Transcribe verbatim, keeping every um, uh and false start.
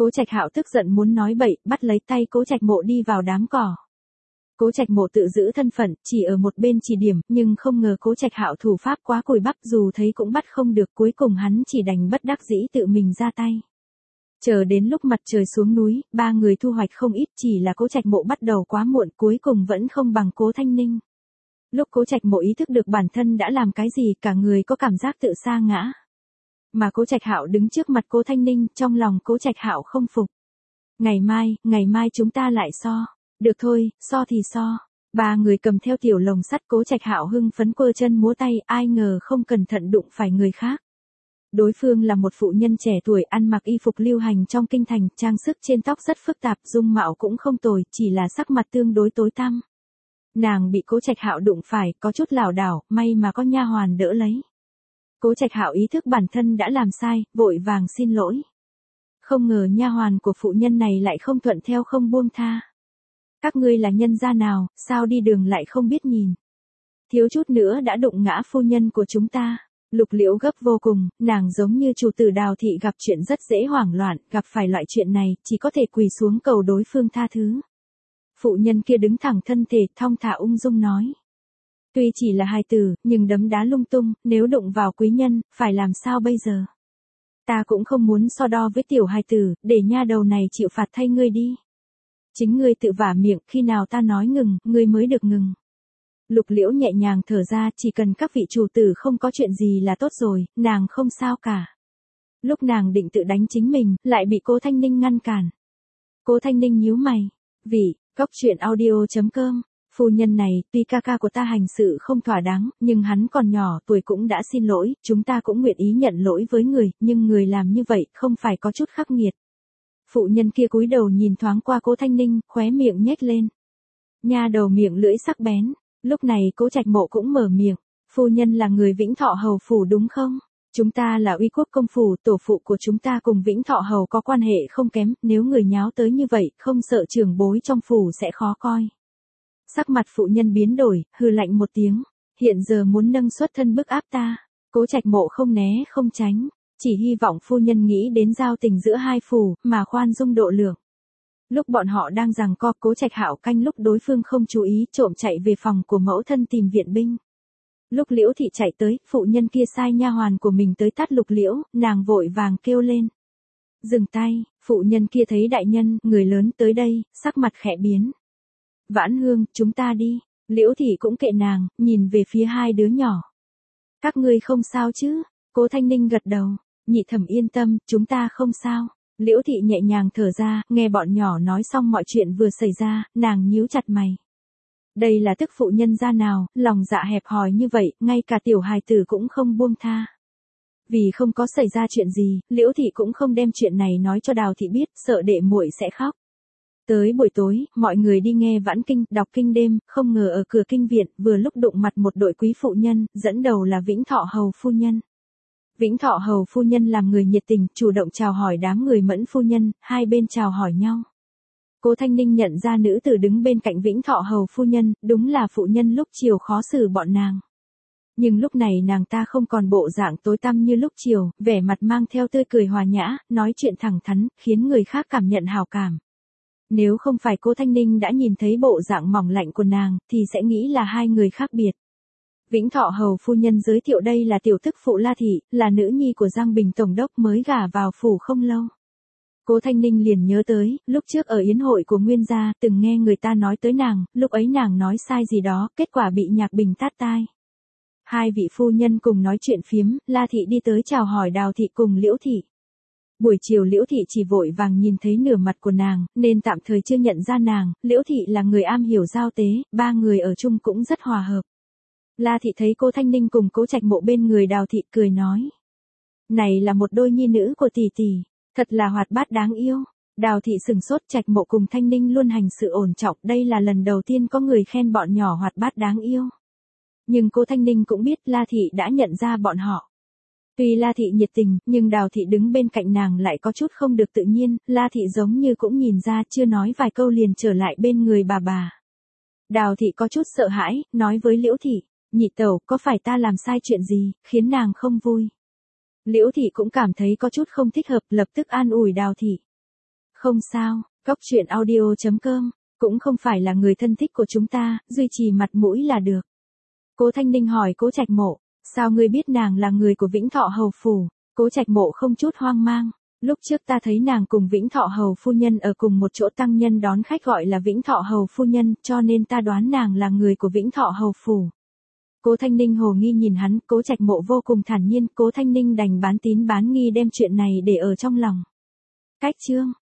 Cố Trạch Hạo tức giận muốn nói bậy, bắt lấy tay Cố Trạch Mộ đi vào đám cỏ. Cố Trạch Mộ tự giữ thân phận, chỉ ở một bên chỉ điểm, nhưng không ngờ Cố Trạch Hạo thủ pháp quá cùi bắp, dù thấy cũng bắt không được, cuối cùng hắn chỉ đành bất đắc dĩ tự mình ra tay. Chờ đến lúc mặt trời xuống núi, ba người thu hoạch không ít, chỉ là Cố Trạch Mộ bắt đầu quá muộn, cuối cùng vẫn không bằng Cố Thanh Ninh. Lúc Cố Trạch Mộ ý thức được bản thân đã làm cái gì, cả người có cảm giác tự sa ngã. Mà Cố Trạch Hạo đứng trước mặt Cố Thanh Ninh, trong lòng Cố Trạch Hạo không phục. Ngày mai, ngày mai chúng ta lại so. Được thôi, so thì so. Ba người cầm theo tiểu lồng sắt, Cố Trạch Hạo hưng phấn quơ chân múa tay, ai ngờ không cẩn thận đụng phải người khác. Đối phương là một phụ nhân trẻ tuổi, ăn mặc y phục lưu hành trong kinh thành, trang sức trên tóc rất phức tạp, dung mạo cũng không tồi, chỉ là sắc mặt tương đối tối tăm. Nàng bị Cố Trạch Hạo đụng phải, có chút lảo đảo, may mà có nha hoàn đỡ lấy. Cố Trạch Hạo ý thức bản thân đã làm sai, vội vàng xin lỗi. Không ngờ nha hoàn của phụ nhân này lại không thuận theo không buông tha. Các ngươi là nhân gia nào, sao đi đường lại không biết nhìn. Thiếu chút nữa đã đụng ngã phu nhân của chúng ta. Lục Liễu gấp vô cùng, nàng giống như chủ tử Đào thị gặp chuyện rất dễ hoảng loạn, gặp phải loại chuyện này, chỉ có thể quỳ xuống cầu đối phương tha thứ. Phụ nhân kia đứng thẳng thân thể, thong thả ung dung nói. Tuy chỉ là hài tử, nhưng đấm đá lung tung, nếu đụng vào quý nhân, phải làm sao bây giờ? Ta cũng không muốn so đo với tiểu hài tử, để nha đầu này chịu phạt thay ngươi đi. Chính ngươi tự vả miệng, khi nào ta nói ngừng, ngươi mới được ngừng. Lục Liễu nhẹ nhàng thở ra, chỉ cần các vị chủ tử không có chuyện gì là tốt rồi, nàng không sao cả. Lúc nàng định tự đánh chính mình, lại bị Cố Thanh Ninh ngăn cản. Cố Thanh Ninh nhíu mày. Vì, cóc truyện audio chấm com. Phu nhân này, tuy ca ca của ta hành sự không thỏa đáng, nhưng hắn còn nhỏ, tuổi cũng đã xin lỗi, chúng ta cũng nguyện ý nhận lỗi với người, nhưng người làm như vậy, không phải có chút khắc nghiệt. Phụ nhân kia cúi đầu nhìn thoáng qua Cố Thanh Ninh, khóe miệng nhếch lên. Nha đầu miệng lưỡi sắc bén. Lúc này Cố Trạch Mộ cũng mở miệng. Phu nhân là người Vĩnh Thọ Hầu phủ đúng không? Chúng ta là Uy Quốc công phủ, tổ phụ của chúng ta cùng Vĩnh Thọ Hầu có quan hệ không kém, nếu người nháo tới như vậy, không sợ trưởng bối trong phủ sẽ khó coi. Sắc mặt phụ nhân biến đổi, hừ lạnh một tiếng. Hiện giờ muốn nâng xuất thân bức áp ta. Cố Trạch Mộ không né không tránh. Chỉ hy vọng phu nhân nghĩ đến giao tình giữa hai phủ, mà khoan dung độ lượng. Lúc bọn họ đang giằng co, Cố Trạch Hạo canh lúc đối phương không chú ý, trộm chạy về phòng của mẫu thân tìm viện binh. Lúc Liễu thị chạy tới, phụ nhân kia sai nha hoàn của mình tới tát Lục Liễu, nàng vội vàng kêu lên. Dừng tay, phụ nhân kia thấy đại nhân, người lớn tới đây, sắc mặt khẽ biến. Vãn Hương, chúng ta đi. Liễu thị cũng kệ nàng, nhìn về phía hai đứa nhỏ. Các ngươi không sao chứ? Cố Thanh Ninh gật đầu. Nhị thẩm yên tâm, chúng ta không sao. Liễu thị nhẹ nhàng thở ra, nghe bọn nhỏ nói xong mọi chuyện vừa xảy ra, nàng nhíu chặt mày. Đây là tức phụ nhân gia nào, lòng dạ hẹp hòi như vậy, ngay cả tiểu hài tử cũng không buông tha. Vì không có xảy ra chuyện gì, Liễu thị cũng không đem chuyện này nói cho Đào thị biết, sợ đệ muội sẽ khóc. Tới buổi tối, mọi người đi nghe vãn kinh, đọc kinh đêm, không ngờ ở cửa kinh viện, vừa lúc đụng mặt một đội quý phụ nhân, dẫn đầu là Vĩnh Thọ Hầu phu nhân. Vĩnh Thọ Hầu phu nhân làm người nhiệt tình, chủ động chào hỏi đám người Mẫn phu nhân, hai bên chào hỏi nhau. Cố Thanh Ninh nhận ra nữ tử đứng bên cạnh Vĩnh Thọ Hầu phu nhân, đúng là phụ nhân lúc chiều khó xử bọn nàng. Nhưng lúc này nàng ta không còn bộ dạng tối tăm như lúc chiều, vẻ mặt mang theo tươi cười hòa nhã, nói chuyện thẳng thắn, khiến người khác cảm nhận hào cảm. Nếu không phải Cố Thanh Ninh đã nhìn thấy bộ dạng mỏng lạnh của nàng, thì sẽ nghĩ là hai người khác biệt. Vĩnh Thọ Hầu phu nhân giới thiệu đây là tiểu tức phụ La Thị, là nữ nhi của Giang Bình Tổng đốc mới gả vào phủ không lâu. Cố Thanh Ninh liền nhớ tới, lúc trước ở yến hội của Nguyên gia, từng nghe người ta nói tới nàng, lúc ấy nàng nói sai gì đó, kết quả bị Nhạc Bình tát tai. Hai vị phu nhân cùng nói chuyện phiếm, La Thị đi tới chào hỏi Đào Thị cùng Liễu Thị. Buổi chiều Liễu Thị chỉ vội vàng nhìn thấy nửa mặt của nàng, nên tạm thời chưa nhận ra nàng, Liễu Thị là người am hiểu giao tế, ba người ở chung cũng rất hòa hợp. La Thị thấy Cố Thanh Ninh cùng Cố Trạch Mộ bên người Đào Thị cười nói. Này là một đôi nhi nữ của tỷ tỷ, thật là hoạt bát đáng yêu. Đào Thị sừng sốt, Trạch Mộ cùng Thanh Ninh luôn hành sự ổn trọng, đây là lần đầu tiên có người khen bọn nhỏ hoạt bát đáng yêu. Nhưng Cố Thanh Ninh cũng biết La Thị đã nhận ra bọn họ. Tuy La Thị nhiệt tình, nhưng Đào Thị đứng bên cạnh nàng lại có chút không được tự nhiên, La Thị giống như cũng nhìn ra, chưa nói vài câu liền trở lại bên người bà bà. Đào Thị có chút sợ hãi, nói với Liễu Thị, nhị tẩu, có phải ta làm sai chuyện gì, khiến nàng không vui. Liễu Thị cũng cảm thấy có chút không thích hợp, lập tức an ủi Đào Thị. Không sao, cốc truyện audio.com, cũng không phải là người thân thích của chúng ta, duy trì mặt mũi là được. Cố Thanh Ninh hỏi Cố Trạch Mộ, sao ngươi biết nàng là người của Vĩnh Thọ Hầu Phủ? Cố Trạch Mộ không chút hoang mang, lúc trước ta thấy nàng cùng Vĩnh Thọ Hầu Phu Nhân ở cùng một chỗ tăng nhân đón khách gọi là Vĩnh Thọ Hầu Phu Nhân, cho nên ta đoán nàng là người của Vĩnh Thọ Hầu Phủ. Cố Thanh Ninh hồ nghi nhìn hắn, Cố Trạch Mộ vô cùng thản nhiên, Cố Thanh Ninh đành bán tín bán nghi đem chuyện này để ở trong lòng. Cách chương